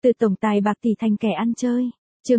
Từ tổng tài bạc tỷ thành kẻ ăn chơi. Chương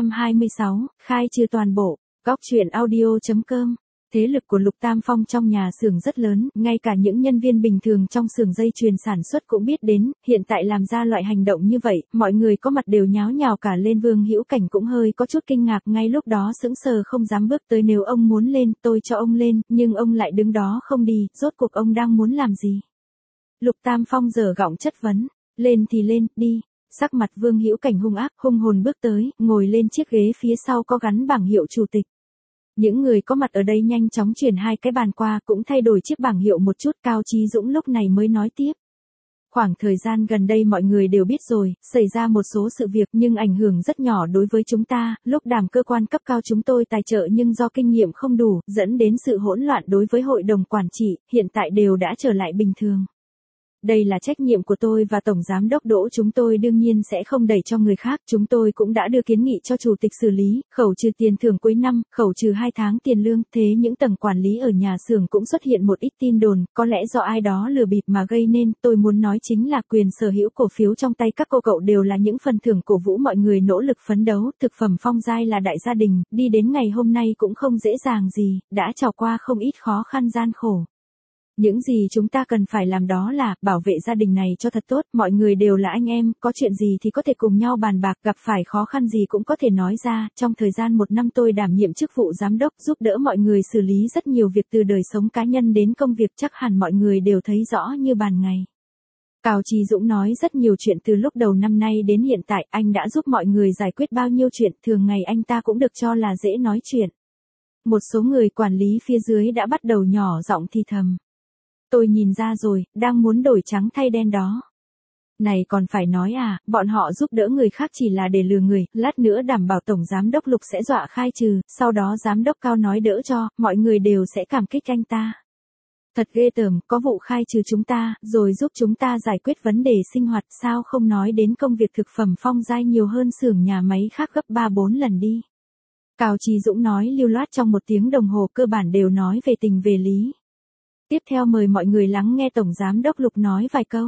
226, khai trừ toàn bộ. Góc truyện audio.com. Thế lực của Lục Tam Phong trong nhà xưởng rất lớn, ngay cả những nhân viên bình thường trong xưởng dây chuyền sản xuất cũng biết đến, hiện tại làm ra loại hành động như vậy, mọi người có mặt đều nháo nhào cả lên. Vương Hữu Cảnh cũng hơi có chút kinh ngạc, ngay lúc đó sững sờ không dám bước tới. Nếu ông muốn lên, tôi cho ông lên, nhưng ông lại đứng đó không đi, rốt cuộc ông đang muốn làm gì? Lục Tam Phong giở giọng chất vấn. Lên thì lên, đi. Sắc mặt Vương Hữu Cảnh hung ác, hung hồn bước tới, ngồi lên chiếc ghế phía sau có gắn bảng hiệu chủ tịch. Những người có mặt ở đây nhanh chóng chuyển hai cái bàn qua, cũng thay đổi chiếc bảng hiệu một chút. Cao Chí Dũng lúc này mới nói tiếp. Khoảng thời gian gần đây mọi người đều biết rồi, xảy ra một số sự việc nhưng ảnh hưởng rất nhỏ đối với chúng ta, lúc đảm cơ quan cấp cao chúng tôi tài trợ nhưng do kinh nghiệm không đủ, dẫn đến sự hỗn loạn đối với hội đồng quản trị, hiện tại đều đã trở lại bình thường. Đây là trách nhiệm của tôi và Tổng Giám đốc Đỗ, chúng tôi đương nhiên sẽ không đẩy cho người khác, chúng tôi cũng đã đưa kiến nghị cho Chủ tịch xử lý, khẩu trừ tiền thưởng cuối năm, khẩu trừ 2 tháng tiền lương, thế những tầng quản lý ở nhà xưởng cũng xuất hiện một ít tin đồn, có lẽ do ai đó lừa bịp mà gây nên, tôi muốn nói chính là quyền sở hữu cổ phiếu trong tay các cô cậu đều là những phần thưởng cổ vũ mọi người nỗ lực phấn đấu, thực phẩm Phong Giai là đại gia đình, đi đến ngày hôm nay cũng không dễ dàng gì, đã trải qua không ít khó khăn gian khổ. Những gì chúng ta cần phải làm đó là bảo vệ gia đình này cho thật tốt, mọi người đều là anh em, có chuyện gì thì có thể cùng nhau bàn bạc, gặp phải khó khăn gì cũng có thể nói ra. Trong thời gian 1 năm tôi đảm nhiệm chức vụ giám đốc, giúp đỡ mọi người xử lý rất nhiều việc từ đời sống cá nhân đến công việc, chắc hẳn mọi người đều thấy rõ như ban ngày. Cao Chí Dũng nói rất nhiều chuyện từ lúc đầu năm nay đến hiện tại, anh đã giúp mọi người giải quyết bao nhiêu chuyện, thường ngày anh ta cũng được cho là dễ nói chuyện. Một số người quản lý phía dưới đã bắt đầu nhỏ giọng thì thầm. Tôi nhìn ra rồi, đang muốn đổi trắng thay đen đó. Này còn phải nói à, bọn họ giúp đỡ người khác chỉ là để lừa người, lát nữa đảm bảo Tổng Giám đốc Lục sẽ dọa khai trừ, sau đó Giám đốc Cao nói đỡ cho, mọi người đều sẽ cảm kích anh ta. Thật ghê tởm, có vụ khai trừ chúng ta, rồi giúp chúng ta giải quyết vấn đề sinh hoạt, sao không nói đến công việc thực phẩm Phong Giai nhiều hơn xưởng nhà máy khác gấp 3-4 lần đi. Cao Chí Dũng nói lưu loát trong 1 tiếng đồng hồ, cơ bản đều nói về tình về lý. Tiếp theo mời mọi người lắng nghe Tổng Giám đốc Lục nói vài câu.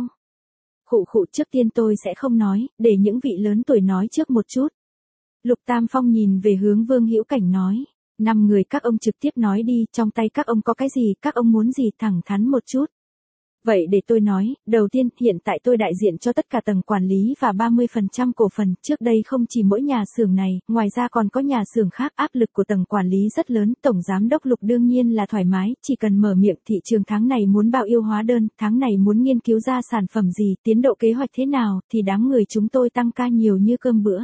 Khụ trước tiên tôi sẽ không nói, để những vị lớn tuổi nói trước một chút. Lục Tam Phong nhìn về hướng Vương Hữu Cảnh nói. 5 người các ông trực tiếp nói đi, trong tay các ông có cái gì, các ông muốn gì, thẳng thắn một chút. Vậy để tôi nói, đầu tiên, hiện tại tôi đại diện cho tất cả tầng quản lý và 30% cổ phần, trước đây không chỉ mỗi nhà xưởng này, ngoài ra còn có nhà xưởng khác, áp lực của tầng quản lý rất lớn, Tổng Giám đốc Lục đương nhiên là thoải mái, chỉ cần mở miệng, thị trường tháng này muốn bao yêu hóa đơn, tháng này muốn nghiên cứu ra sản phẩm gì, tiến độ kế hoạch thế nào, thì đám người chúng tôi tăng ca nhiều như cơm bữa.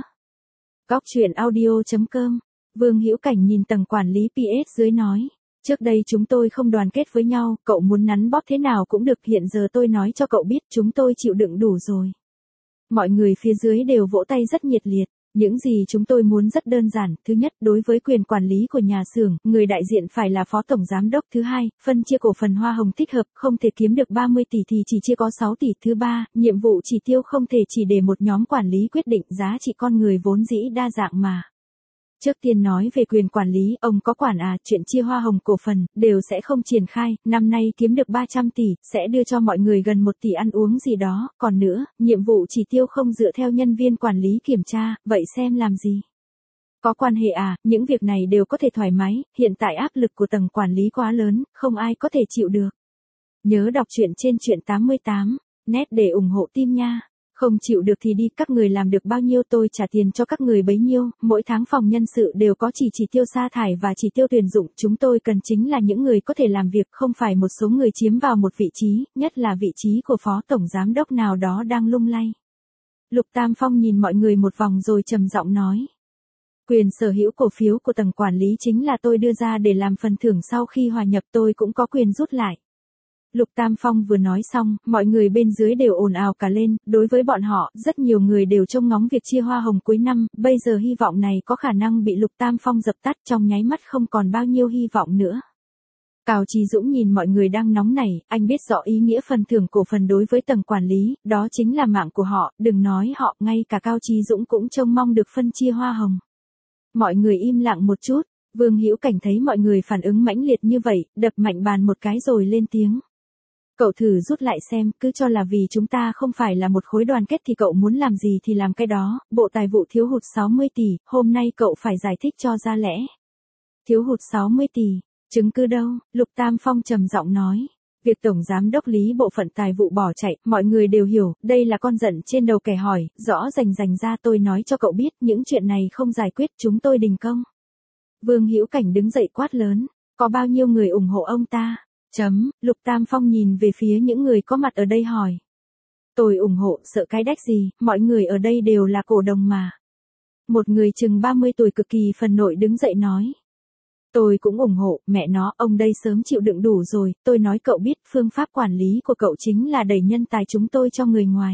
Góc truyện audio.com. Vương Hữu Cảnh nhìn tầng quản lý PS dưới nói. Trước đây chúng tôi không đoàn kết với nhau, cậu muốn nắn bóp thế nào cũng được, hiện giờ tôi nói cho cậu biết chúng tôi chịu đựng đủ rồi. Mọi người phía dưới đều vỗ tay rất nhiệt liệt, những gì chúng tôi muốn rất đơn giản, thứ nhất, đối với quyền quản lý của nhà xưởng, người đại diện phải là Phó Tổng Giám đốc, thứ hai, phân chia cổ phần hoa hồng thích hợp, không thể kiếm được 30 tỷ thì chỉ chia có 6 tỷ, thứ ba, nhiệm vụ chỉ tiêu không thể chỉ để một nhóm quản lý quyết định, giá trị con người vốn dĩ đa dạng mà. Trước tiên nói về quyền quản lý, ông có quản à, chuyện chia hoa hồng cổ phần, đều sẽ không triển khai, năm nay kiếm được 300 tỷ, sẽ đưa cho mọi người gần 1 tỷ ăn uống gì đó, còn nữa, nhiệm vụ chỉ tiêu không dựa theo nhân viên quản lý kiểm tra, vậy xem làm gì? Có quan hệ à, những việc này đều có thể thoải mái, hiện tại áp lực của tầng quản lý quá lớn, không ai có thể chịu được. Nhớ đọc truyện trên truyện 88, net để ủng hộ team nha. Không chịu được thì đi, các người làm được bao nhiêu tôi trả tiền cho các người bấy nhiêu, mỗi tháng phòng nhân sự đều có chỉ tiêu sa thải và chỉ tiêu tuyển dụng, chúng tôi cần chính là những người có thể làm việc, không phải một số người chiếm vào một vị trí, nhất là vị trí của Phó Tổng Giám đốc nào đó đang lung lay. Lục Tam Phong nhìn mọi người một vòng rồi trầm giọng nói. Quyền sở hữu cổ phiếu của tầng quản lý chính là tôi đưa ra để làm phần thưởng, sau khi hòa nhập tôi cũng có quyền rút lại. Lục Tam Phong vừa nói xong, mọi người bên dưới đều ồn ào cả lên, đối với bọn họ, rất nhiều người đều trông ngóng việc chia hoa hồng cuối năm, bây giờ hy vọng này có khả năng bị Lục Tam Phong dập tắt, trong nháy mắt không còn bao nhiêu hy vọng nữa. Cao Chí Dũng nhìn mọi người đang nóng nảy, anh biết rõ ý nghĩa phần thưởng cổ phần đối với tầng quản lý, đó chính là mạng của họ, đừng nói họ, ngay cả Cao Chí Dũng cũng trông mong được phân chia hoa hồng. Mọi người im lặng một chút, Vương Hữu Cảnh thấy mọi người phản ứng mãnh liệt như vậy, đập mạnh bàn một cái rồi lên tiếng. Cậu thử rút lại xem, cứ cho là vì chúng ta không phải là một khối đoàn kết thì cậu muốn làm gì thì làm cái đó, Bộ Tài vụ thiếu hụt 60 tỷ, hôm nay cậu phải giải thích cho ra lẽ. Thiếu hụt 60 tỷ, chứng cứ đâu? Lục Tam Phong trầm giọng nói. Việc Tổng Giám đốc Lý bộ phận tài vụ bỏ chạy, mọi người đều hiểu, đây là con giận trên đầu kẻ hỏi, rõ rành ra tôi nói cho cậu biết, những chuyện này không giải quyết chúng tôi đình công. Vương Hữu Cảnh đứng dậy quát lớn, có bao nhiêu người ủng hộ ông ta? Lục Tam Phong nhìn về phía những người có mặt ở đây hỏi. Tôi ủng hộ, sợ cái đách gì, mọi người ở đây đều là cổ đông mà. Một người chừng 30 tuổi cực kỳ phần nội đứng dậy nói. Tôi cũng ủng hộ, mẹ nó, ông đây sớm chịu đựng đủ rồi, tôi nói cậu biết, phương pháp quản lý của cậu chính là đẩy nhân tài chúng tôi cho người ngoài.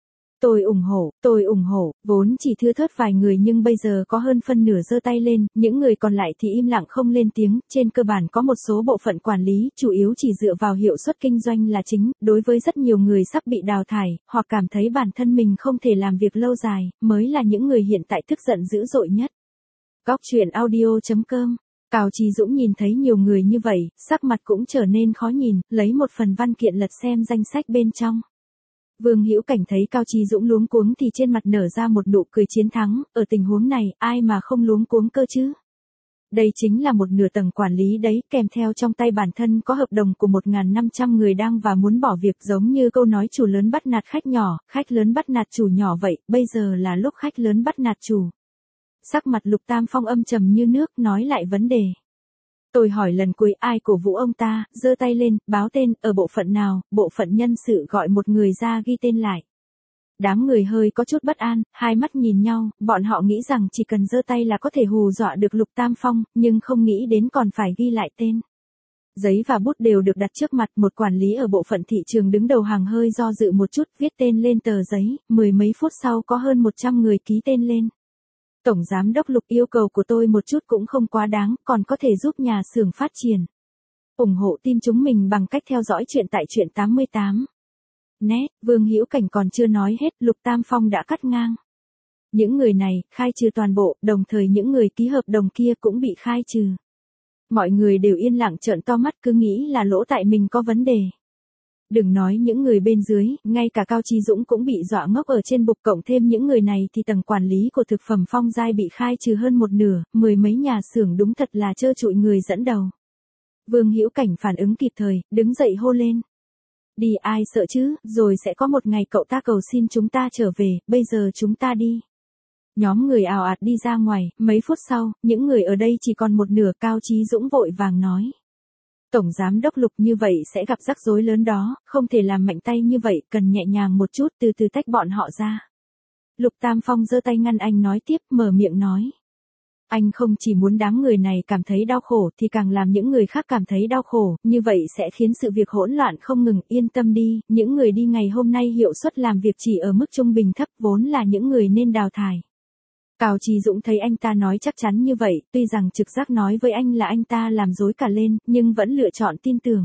Tôi ủng hộ, vốn chỉ thưa thớt vài người nhưng bây giờ có hơn phân nửa giơ tay lên, những người còn lại thì im lặng không lên tiếng, trên cơ bản có một số bộ phận quản lý, chủ yếu chỉ dựa vào hiệu suất kinh doanh là chính, đối với rất nhiều người sắp bị đào thải, hoặc cảm thấy bản thân mình không thể làm việc lâu dài, mới là những người hiện tại tức giận dữ dội nhất. Góc truyện audio.com. Cao Chí Dũng nhìn thấy nhiều người như vậy, sắc mặt cũng trở nên khó nhìn, lấy một phần văn kiện lật xem danh sách bên trong. Vương Hữu Cảnh thấy Cao Chí Dũng luống cuống thì trên mặt nở ra một nụ cười chiến thắng, ở tình huống này, ai mà không luống cuống cơ chứ? Đây chính là một nửa tầng quản lý đấy, kèm theo trong tay bản thân có hợp đồng của 1.500 người đang và muốn bỏ việc, giống như câu nói chủ lớn bắt nạt khách nhỏ, khách lớn bắt nạt chủ nhỏ vậy, bây giờ là lúc khách lớn bắt nạt chủ. Sắc mặt Lục Tam Phong âm trầm như nước, nói lại vấn đề. Tôi hỏi lần cuối ai cổ vũ ông ta, giơ tay lên, báo tên, ở bộ phận nào, bộ phận nhân sự gọi một người ra ghi tên lại. Đám người hơi có chút bất an, hai mắt nhìn nhau, bọn họ nghĩ rằng chỉ cần giơ tay là có thể hù dọa được Lục Tam Phong, nhưng không nghĩ đến còn phải ghi lại tên. Giấy và bút đều được đặt trước mặt, một quản lý ở bộ phận thị trường đứng đầu hàng hơi do dự một chút, viết tên lên tờ giấy, mười mấy phút sau có hơn 100 người ký tên lên. Tổng Giám đốc Lục, yêu cầu của tôi một chút cũng không quá đáng, còn có thể giúp nhà xưởng phát triển. Ủng hộ team chúng mình bằng cách theo dõi chuyện tại truyện 88. Nét, Vương Hữu Cảnh còn chưa nói hết, Lục Tam Phong đã cắt ngang. Những người này, khai trừ toàn bộ, đồng thời những người ký hợp đồng kia cũng bị khai trừ. Mọi người đều yên lặng trợn to mắt cứ nghĩ là lỗ tại mình có vấn đề. Đừng nói những người bên dưới, ngay cả Cao Chí Dũng cũng bị dọa ngốc ở trên bục, cộng thêm những người này thì tầng quản lý của thực phẩm Phong Giai bị khai trừ hơn một nửa, mười mấy nhà xưởng đúng thật là trơ trụi người dẫn đầu. Vương Hữu Cảnh phản ứng kịp thời, đứng dậy hô lên. Đi, ai sợ chứ, rồi sẽ có một ngày cậu ta cầu xin chúng ta trở về, bây giờ chúng ta đi. Nhóm người ào ạt đi ra ngoài, mấy phút sau, những người ở đây chỉ còn một nửa. Cao Chí Dũng vội vàng nói. Tổng Giám đốc Lục, như vậy sẽ gặp rắc rối lớn đó, không thể làm mạnh tay như vậy, cần nhẹ nhàng một chút, từ từ tách bọn họ ra. Lục Tam Phong giơ tay ngăn anh nói tiếp, mở miệng nói. Anh không chỉ muốn đám người này cảm thấy đau khổ thì càng làm những người khác cảm thấy đau khổ, như vậy sẽ khiến sự việc hỗn loạn không ngừng. Yên tâm đi, những người đi ngày hôm nay hiệu suất làm việc chỉ ở mức trung bình thấp, vốn là những người nên đào thải. Cao Chí Dũng thấy anh ta nói chắc chắn như vậy, tuy rằng trực giác nói với anh là anh ta làm rối cả lên, nhưng vẫn lựa chọn tin tưởng.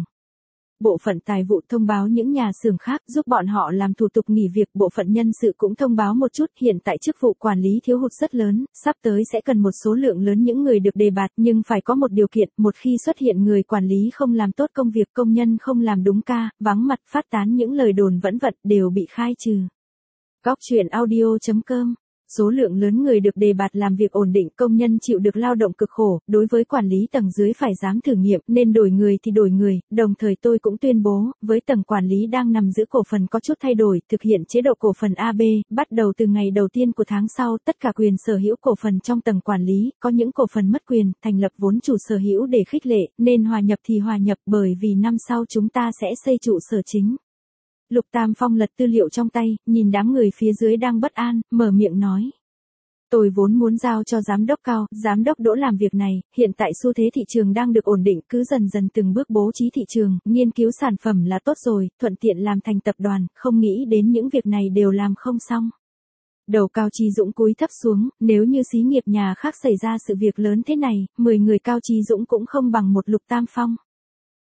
Bộ phận tài vụ thông báo những nhà xưởng khác giúp bọn họ làm thủ tục nghỉ việc, bộ phận nhân sự cũng thông báo một chút, hiện tại chức vụ quản lý thiếu hụt rất lớn, sắp tới sẽ cần một số lượng lớn những người được đề bạt, nhưng phải có một điều kiện, một khi xuất hiện người quản lý không làm tốt công việc, công nhân không làm đúng ca, vắng mặt, phát tán những lời đồn vẩn vật đều bị khai trừ. Góc truyện audio.com. Số lượng lớn người được đề bạt làm việc ổn định, công nhân chịu được lao động cực khổ, đối với quản lý tầng dưới phải dám thử nghiệm, nên đổi người thì đổi người, đồng thời tôi cũng tuyên bố, với tầng quản lý đang nằm giữ cổ phần có chút thay đổi, thực hiện chế độ cổ phần AB, bắt đầu từ ngày đầu tiên của tháng sau, tất cả quyền sở hữu cổ phần trong tầng quản lý, có những cổ phần mất quyền, thành lập vốn chủ sở hữu để khích lệ, nên hòa nhập thì hòa nhập, bởi vì năm sau chúng ta sẽ xây trụ sở chính. Lục Tam Phong lật tư liệu trong tay, nhìn đám người phía dưới đang bất an, mở miệng nói. Tôi vốn muốn giao cho giám đốc Cao, giám đốc Đỗ làm việc này, hiện tại xu thế thị trường đang được ổn định, cứ dần dần từng bước bố trí thị trường, nghiên cứu sản phẩm là tốt rồi, thuận tiện làm thành tập đoàn, không nghĩ đến những việc này đều làm không xong. Đầu Cao Chí Dũng cúi thấp xuống, nếu như xí nghiệp nhà khác xảy ra sự việc lớn thế này, 10 người Cao Chí Dũng cũng không bằng một Lục Tam Phong.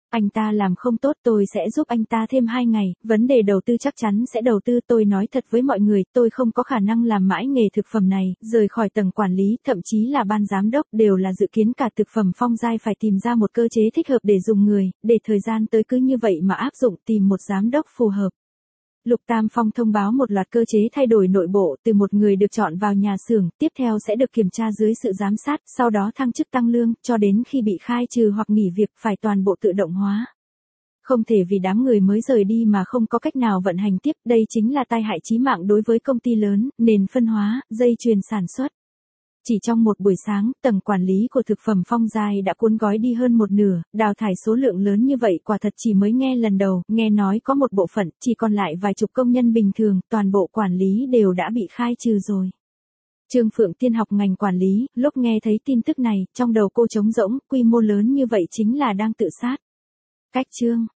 Anh ta làm không tốt tôi sẽ giúp anh ta thêm 2 ngày, vấn đề đầu tư chắc chắn sẽ đầu tư. Tôi nói thật với mọi người, tôi không có khả năng làm mãi nghề thực phẩm này, rời khỏi tầng quản lý, thậm chí là ban giám đốc đều là dự kiến cả thực phẩm Phong Giai phải tìm ra một cơ chế thích hợp để dùng người, để thời gian tới cứ như vậy mà áp dụng tìm một giám đốc phù hợp. Lục Tam Phong thông báo một loạt cơ chế thay đổi nội bộ, từ một người được chọn vào nhà xưởng, tiếp theo sẽ được kiểm tra dưới sự giám sát, sau đó thăng chức tăng lương, cho đến khi bị khai trừ hoặc nghỉ việc phải toàn bộ tự động hóa. Không thể vì đám người mới rời đi mà không có cách nào vận hành tiếp, đây chính là tai hại chí mạng đối với công ty lớn, nền phân hóa, dây chuyền sản xuất. Chỉ trong một buổi sáng, tầng quản lý của thực phẩm Phong Giai đã cuốn gói đi hơn một nửa, đào thải số lượng lớn như vậy quả thật chỉ mới nghe lần đầu, nghe nói có một bộ phận, chỉ còn lại vài chục công nhân bình thường, toàn bộ quản lý đều đã bị khai trừ rồi. Trương Phượng Tiên học ngành quản lý, lúc nghe thấy tin tức này, trong đầu cô trống rỗng, quy mô lớn như vậy chính là đang tự sát. Cách chương